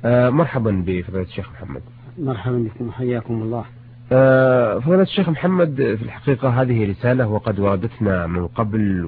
مرحبا بفضيلة الشيخ محمد. مرحبا بكم، حياكم الله. فضيلة الشيخ محمد، في الحقيقة هذه رسالة وقد وردتنا من قبل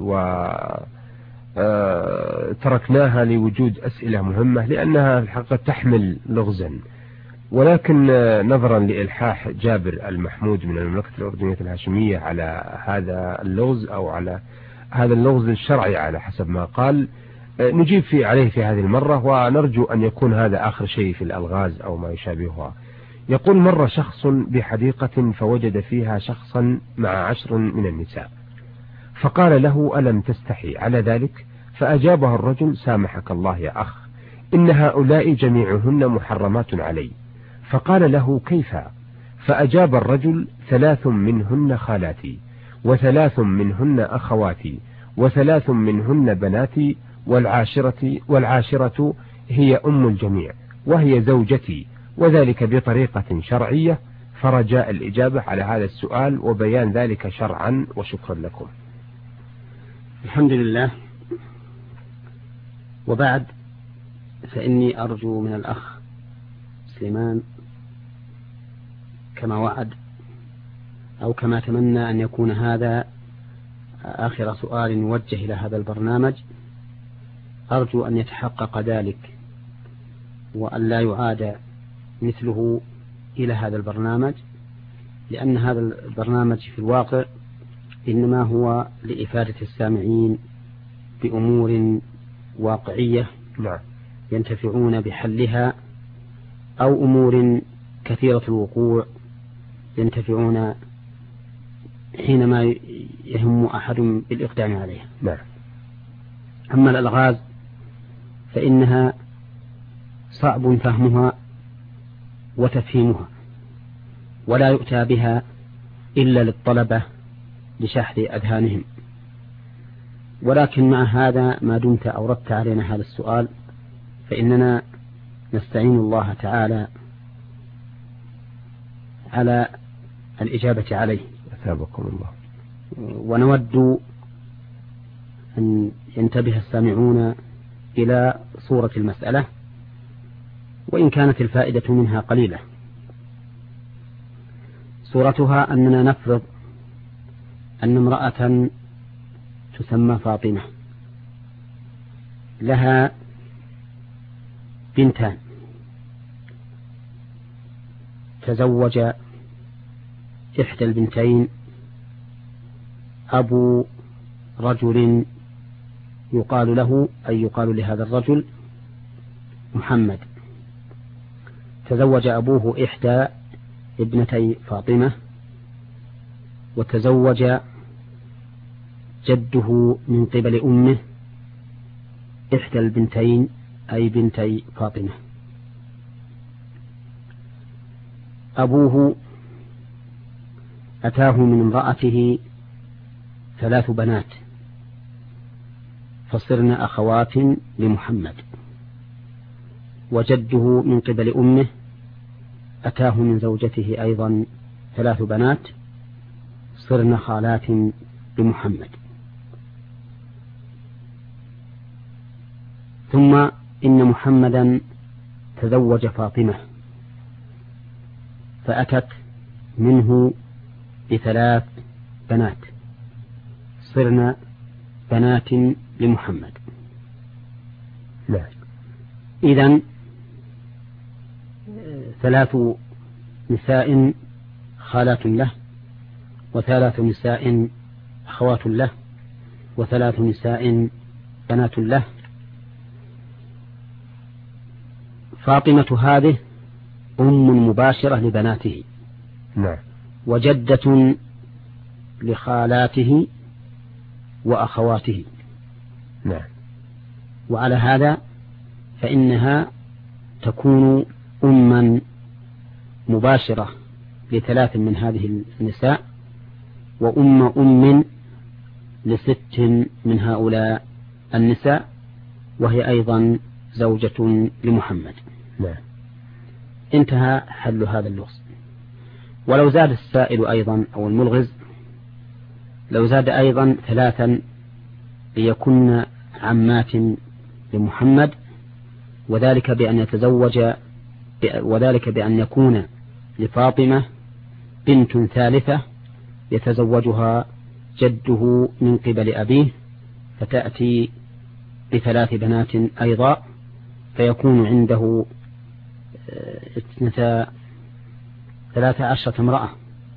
تركناها لوجود أسئلة مهمة لأنها في الحقيقة تحمل لغزا، ولكن نظرا لإلحاح جابر المحمود من المملكة الأردنية الهاشمية على هذا اللغز أو على هذا اللغز الشرعي على حسب ما قال، نجيب عليه في هذه المرة، ونرجو أن يكون هذا آخر شيء في الألغاز أو ما يشابهها. يقول: مر شخص بحديقة فوجد فيها شخصا مع 10 من النساء، فقال له: ألم تستحي على ذلك؟ فأجابه الرجل: سامحك الله يا أخ، إن هؤلاء جميعهن محرمات علي. فقال له: كيف؟ فأجاب الرجل: 3 منهن خالاتي، و3 منهن أخواتي، و3 منهن بناتي، والعاشرة هي أم الجميع وهي زوجتي، وذلك بطريقة شرعية. فرجاء الإجابة على هذا السؤال وبيان ذلك شرعا، وشكرا لكم. الحمد لله. وبعد، فإني أرجو من الأخ سليمان كما وعد أو كما تمنى أن يكون هذا آخر سؤال يوجه إلى هذا البرنامج، أرجو أن يتحقق ذلك وأن لا يعاد مثله إلى هذا البرنامج، لأن هذا البرنامج في الواقع إنما هو لإفادة السامعين بأمور واقعية ينتفعون بحلها، أو أمور كثيرة الوقوع ينتفعون حينما يهم أحد بالإقدام عليها. أما الألغاز فإنها صعب فهمها وتفهيمها، ولا يؤتى بها إلا للطلبة لشحذ أذهانهم. ولكن مع هذا، ما دمت أوردت علينا هذا السؤال، فإننا نستعين الله تعالى على الإجابة عليه. أثابكم الله. ونود أن ينتبه السامعون إلى صورة المسألة، وإن كانت الفائدة منها قليلة. صورتها أننا نفرض أن امرأة تسمى فاطمة لها بنتان، تزوج إحدى البنتين أبو رجل يقال له، أي يقال لهذا الرجل، محمد. تزوج أبوه إحدى ابنتي فاطمة، وتزوج جده من قبل أمه إحدى البنتين، أي بنتي فاطمة. أبوه أتاه من امرأته 3 بنات فصرن أخوات لمحمد، وجده من قبل أمه أتاه من زوجته أيضا 3 بنات صرن خالات لمحمد. ثم إن محمدا تزوج فاطمة فأتت منه ب3 بنات صرن بنات لمحمد. إذن 3 نساء خالات له، و3 نساء أخوات له، و3 نساء بنات له. فاطمة هذه أم مباشرة لبناته، وجدة لخالاته وأخواته. وعلى هذا فإنها تكون أما مباشرة ل3 من هذه النساء، وأم ل6 من هؤلاء النساء، وهي أيضا زوجة لمحمد. انتهى حل هذا اللغز. ولو زاد السائل أيضا أو الملغز، لو زاد أيضا 3 ليكن عمات لمحمد، وذلك بأن يكون لفاطمة بنت ثالثة يتزوجها جده من قبل أبيه، فتأتي ب3 بنات أيضا، فيكون عنده 13 امرأة.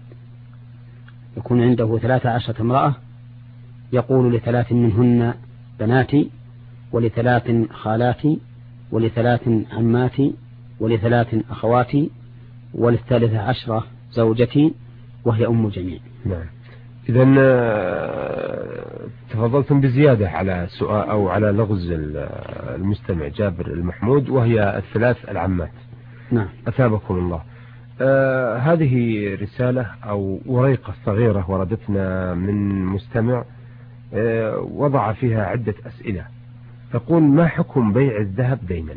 يكون عنده 13 امرأة، يقول ل3 منهن بناتي، ول3 خالاتي، ول3 عماتي، ول3 أخواتي، ول13 زوجتي وهي أم الجميع. نعم. إذن تفضلتم بزيادة على سؤال أو على لغز المستمع جابر المحمود، وهي 3 العمات. نعم. أثابكم الله. هذه رسالة أو وريقة صغيرة وردتنا من مستمع وضع فيها عدة أسئلة. تقول: ما حكم بيع الذهب دينا؟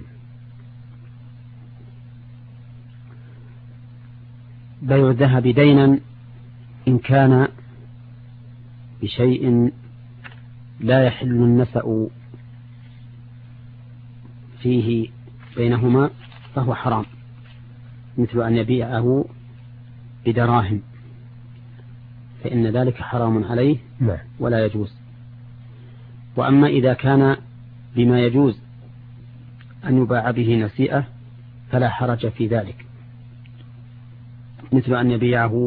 بيع الذهب دينا إن كان بشيء لا يحل النسأ فيه بينهما فهو حرام، مثل أن يبيعه بدراهم، فإن ذلك حرام عليه ولا يجوز. وأما إذا كان بما يجوز أن يباع به نسيئة فلا حرج في ذلك، مثل أن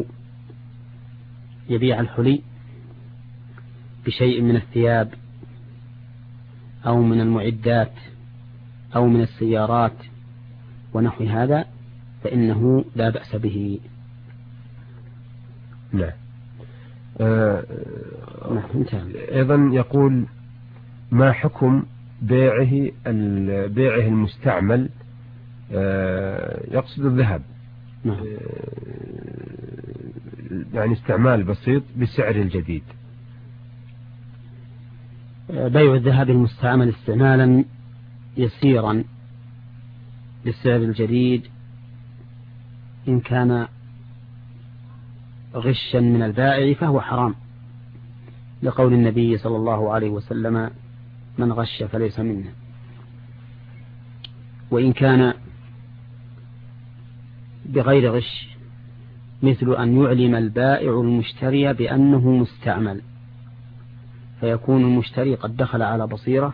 يبيع الحلي بشيء من الثياب أو من المعدات أو من السيارات ونحو هذا، فإنه لا بأس به. لا. أيضا يقول: ما حكم بيعه المستعمل، يقصد الذهب، يعني استعمال بسيط بسعر الجديد؟ بيع الذهب المستعمل استعمالا يسيرا بالسعر الجديد إن كان غشا من البائع فهو حرام، لقول النبي صلى الله عليه وسلم: من غش فليس منا. وإن كان بغير غش، مثل أن يعلم البائع المشتري بأنه مستعمل، فيكون المشتري قد دخل على بصيرة،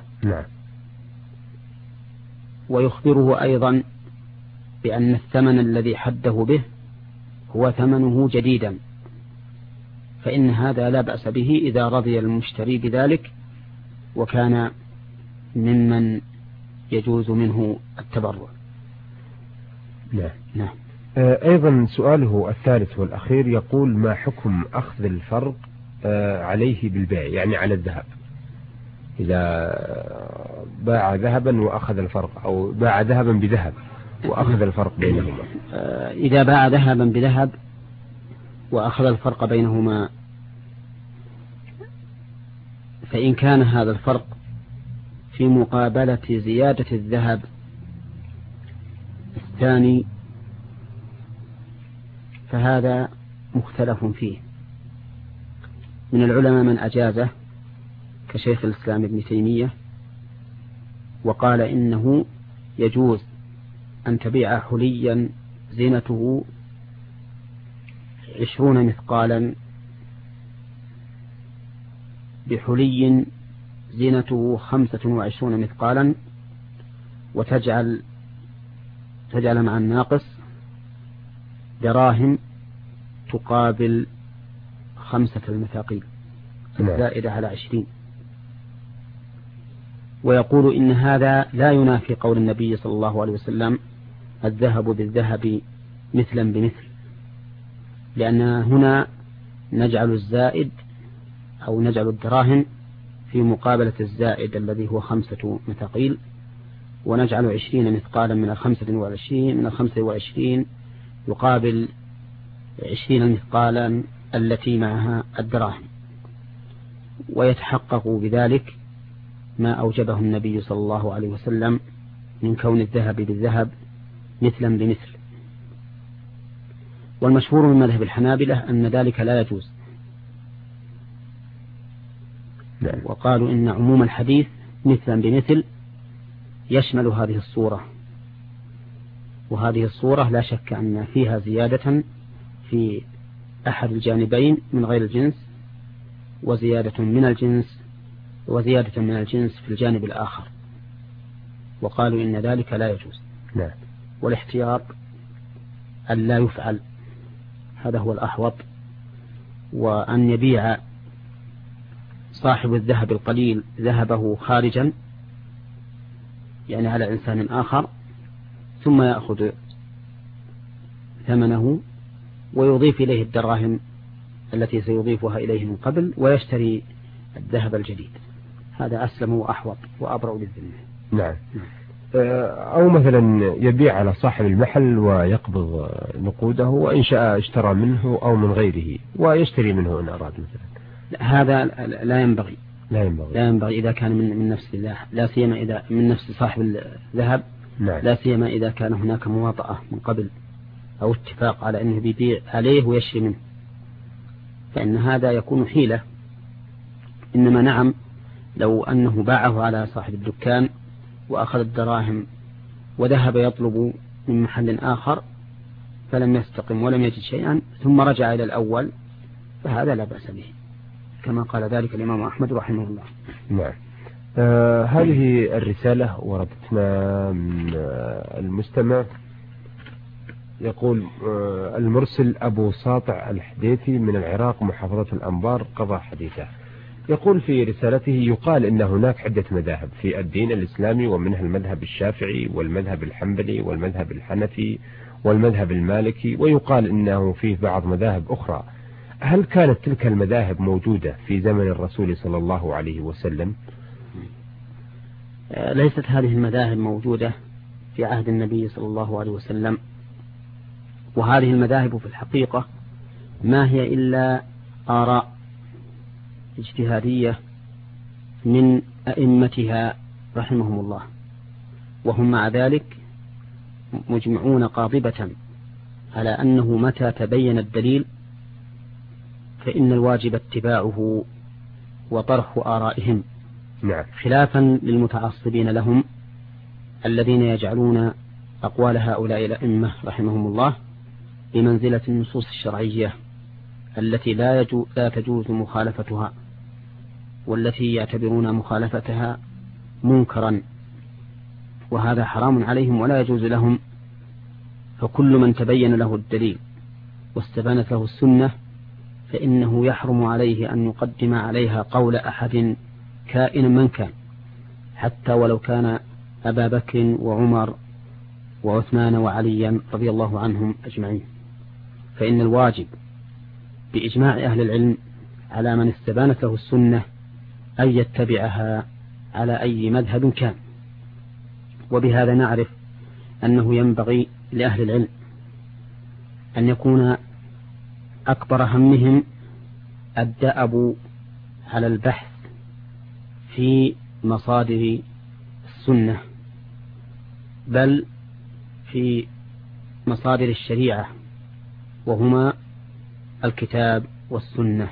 ويخبره أيضا بأن الثمن الذي حده به هو ثمنه جديدا، فإن هذا لا بأس به إذا رضي المشتري بذلك وكان ممن يجوز منه التبرع. نعم. أيضا سؤاله الثالث والأخير يقول: ما حكم أخذ الفرق عليه بالبيع، يعني على الذهب، إذا باع ذهبا وأخذ الفرق، أو باع ذهبا بذهب وأخذ الفرق بينهما؟ إذا باع ذهبا بذهب وأخذ الفرق بينهما، فإن كان هذا الفرق في مقابلة زيادة الذهب الثاني فهذا مختلف فيه. من العلماء من أجازه كشيخ الإسلام ابن تيمية، وقال إنه يجوز أن تبيع حليا زينته 20 مثقالا بحلي زينته 25 مثقالا، وتجعل مع الناقص دراهم تقابل 5 المثاقيل الزائدة على 20. ويقول إن هذا لا ينافي قول النبي صلى الله عليه وسلم: الذهب بالذهب مثلا بمثل، لأن هنا نجعل الزائد أو نجعل الدراهم في مقابلة الزائد الذي هو 5 مثاقيل، ونجعل 20 مثقالا من 25 يقابل 20 مثقالا التي معها الدراهم، ويتحقق بذلك ما أوجبه النبي صلى الله عليه وسلم من كون الذهب بالذهب مثلا بمثل. والمشهور من مذهب الحنابلة أن ذلك لا يجوز، وقالوا إن عموم الحديث مثلا بمثل يشمل هذه الصورة، وهذه الصورة لا شك أن فيها زيادة في أحد الجانبين من غير الجنس، وزيادة من الجنس في الجانب الآخر، وقالوا إن ذلك لا يجوز. نعم. والاحتياط أن لا يفعل، هذا هو الأحوط، وأن يبيع صاحب الذهب القليل ذهبه خارجا يعني على إنسان آخر، ثم يأخذ ثمنه ويضيف إليه الدراهم التي سيضيفها إليه من قبل، ويشتري الذهب الجديد. هذا أسلم وأحوط وأبرأ للذمة. نعم. أو مثلا يبيع على صاحب المحل ويقبض نقوده، وإن شاء اشترى منه أو من غيره ويشتري منه إن أراد مثلا. هذا لا ينبغي إذا كان من نفس الله، لا سيما إذا من نفس صاحب الذهب. نعم. لا سيما إذا كان هناك مواطأة من قبل أو اتفاق على أنه بيبيع عليه ويشتري منه، فإن هذا يكون حيلة. إنما نعم، لو أنه باعه على صاحب الدكان وأخذ الدراهم وذهب يطلب من محل آخر فلم يستقم ولم يجد شيئا ثم رجع إلى الأول، فهذا لا بأس به، كما قال ذلك الإمام أحمد رحمه الله. نعم. هذه الرسالة وردتنا من المستمع، يقول المرسل أبو ساطع الحديثي من العراق محافظة الأنبار قضى حديثه. يقول في رسالته: يقال إن هناك عدة مذاهب في الدين الإسلامي، ومنها المذهب الشافعي والمذهب الحنبلي والمذهب الحنفي والمذهب المالكي، ويقال إنه فيه بعض مذاهب أخرى. هل كانت تلك المذاهب موجودة في زمن الرسول صلى الله عليه وسلم؟ ليست هذه المذاهب موجودة في عهد النبي صلى الله عليه وسلم، وهذه المذاهب في الحقيقة ما هي إلا آراء اجتهادية من أئمتها رحمهم الله، وهم مع ذلك مجمعون قاطبة على أنه متى تبين الدليل فإن الواجب اتباعه وطرح آرائهم. نعم. خلافا للمتعصبين لهم الذين يجعلون أقوال هؤلاء الأئمة رحمهم الله بمنزلة النصوص الشرعية التي لا تجوز مخالفتها، والتي يعتبرون مخالفتها منكرا، وهذا حرام عليهم ولا يجوز لهم. فكل من تبين له الدليل واستبانت له السنة فإنه يحرم عليه أن يقدم عليها قول أحد كائنا من كان، حتى ولو كان أبا بكر وعمر وعثمان وعليا رضي الله عنهم أجمعين. فإن الواجب بإجماع أهل العلم على من استبانت له السنة أن يتبعها على أي مذهب كان. وبهذا نعرف أنه ينبغي لأهل العلم أن يكون أكبر همهم الدأب على البحث في مصادر السنة، بل في مصادر الشريعة، وهما الكتاب والسنة،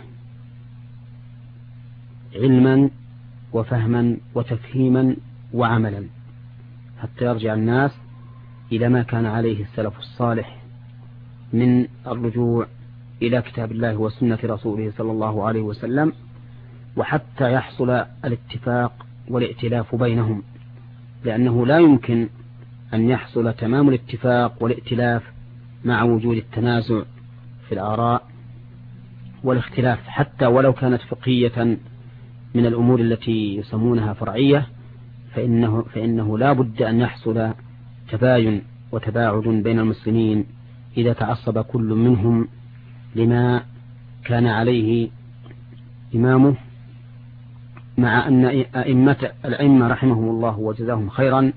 علما وفهما وتفهيما وعملا، حتى يرجع الناس إلى ما كان عليه السلف الصالح من الرجوع إلى كتاب الله وسنة رسوله صلى الله عليه وسلم، وحتى يحصل الاتفاق والائتلاف بينهم، لأنه لا يمكن أن يحصل تمام الاتفاق والائتلاف مع وجود التنازع في الآراء والاختلاف، حتى ولو كانت فقهية من الأمور التي يسمونها فرعية، فإنه لا بد أن يحصل تباين وتباعد بين المسلمين إذا تعصب كل منهم لما كان عليه إمامه، مع أن الأئمة رحمهم الله وجزاهم خيرا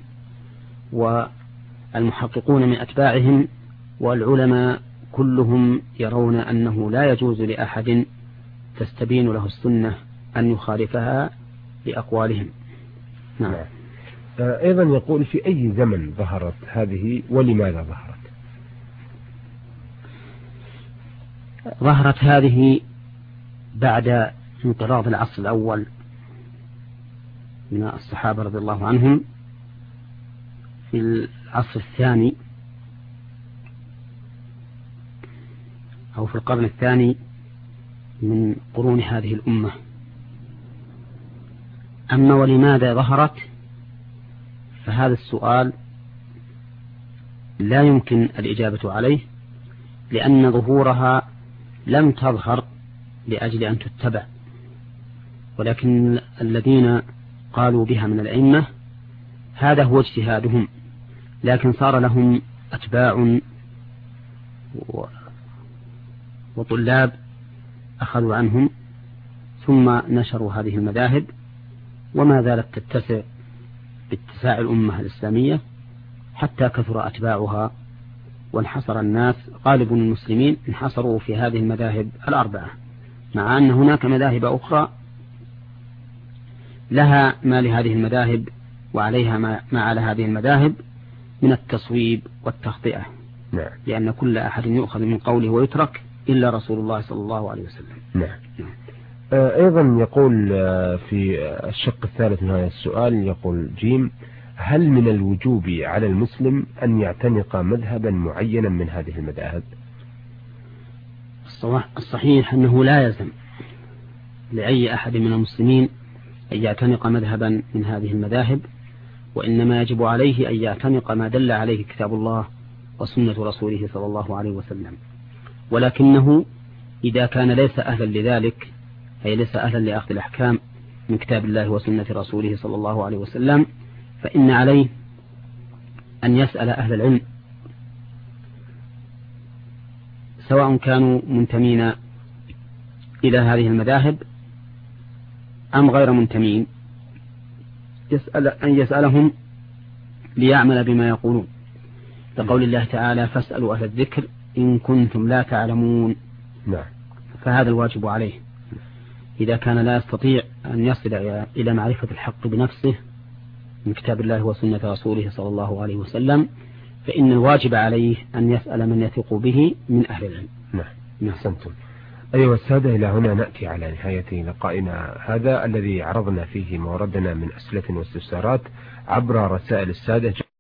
والمحققون من أتباعهم والعلماء كلهم يرون أنه لا يجوز لأحد تستبين له السنة أن يخالفها لأقوالهم. نعم. أيضا يقول: في أي زمن ظهرت هذه ولماذا ظهرت؟ ظهرت هذه بعد انقراض العصر الأول من الصحابة رضي الله عنهم، في العصر الثاني أو في القرن الثاني من قرون هذه الأمة. أما ولماذا ظهرت فهذا السؤال لا يمكن الإجابة عليه، لأن ظهورها لم تظهر لأجل أن تتبع، ولكن الذين قالوا بها من الأئمة هذا هو اجتهادهم، لكن صار لهم أتباع وطلاب أخذوا عنهم ثم نشروا هذه المذاهب، وما زالت تتسع باتساع الأمة الإسلامية حتى كثر أتباعها، وانحصر الناس غالب المسلمين انحصروا في هذه المذاهب الأربعة، مع أن هناك مذاهب أخرى لها ما لهذه المذاهب وعليها ما على هذه المذاهب من التصويب والتخطئة. نعم. لأن كل أحد يؤخذ من قوله ويترك إلا رسول الله صلى الله عليه وسلم. نعم. أيضا يقول في الشق الثالث من هذا السؤال، يقول جيم: هل من الوجوب على المسلم أن يعتنق مذهبا معينا من هذه المذاهب؟ الصحيح أنه لا يلزم لأي أحد من المسلمين أن يعتنق مذهبا من هذه المذاهب، وإنما يجب عليه أن يعتنق ما دل عليه كتاب الله وسنة رسوله صلى الله عليه وسلم، ولكنه إذا كان ليس أهلا لذلك، أي ليس أهلا لأخذ الأحكام من كتاب الله وسنة رسوله صلى الله عليه وسلم، فإن عليه أن يسأل أهل العلم سواء كانوا منتمين إلى هذه المذاهب أم غير منتمين، أن يسألهم ليعمل بما يقولون، لقول الله تعالى: فاسألوا أهل الذكر إن كنتم لا تعلمون. نعم. فهذا الواجب عليه إذا كان لا يستطيع أن يصل إلى معرفة الحق بنفسه من كتاب الله وسنة رسوله صلى الله عليه وسلم، فإن الواجب عليه أن يسأل من يثق به من أهل العلم. نعم. أحسنتم. أيها السادة، إلى هنا نأتي على نهاية لقائنا هذا الذي عرضنا فيه موردنا من أسئلة واستفسارات عبر رسائل السادة.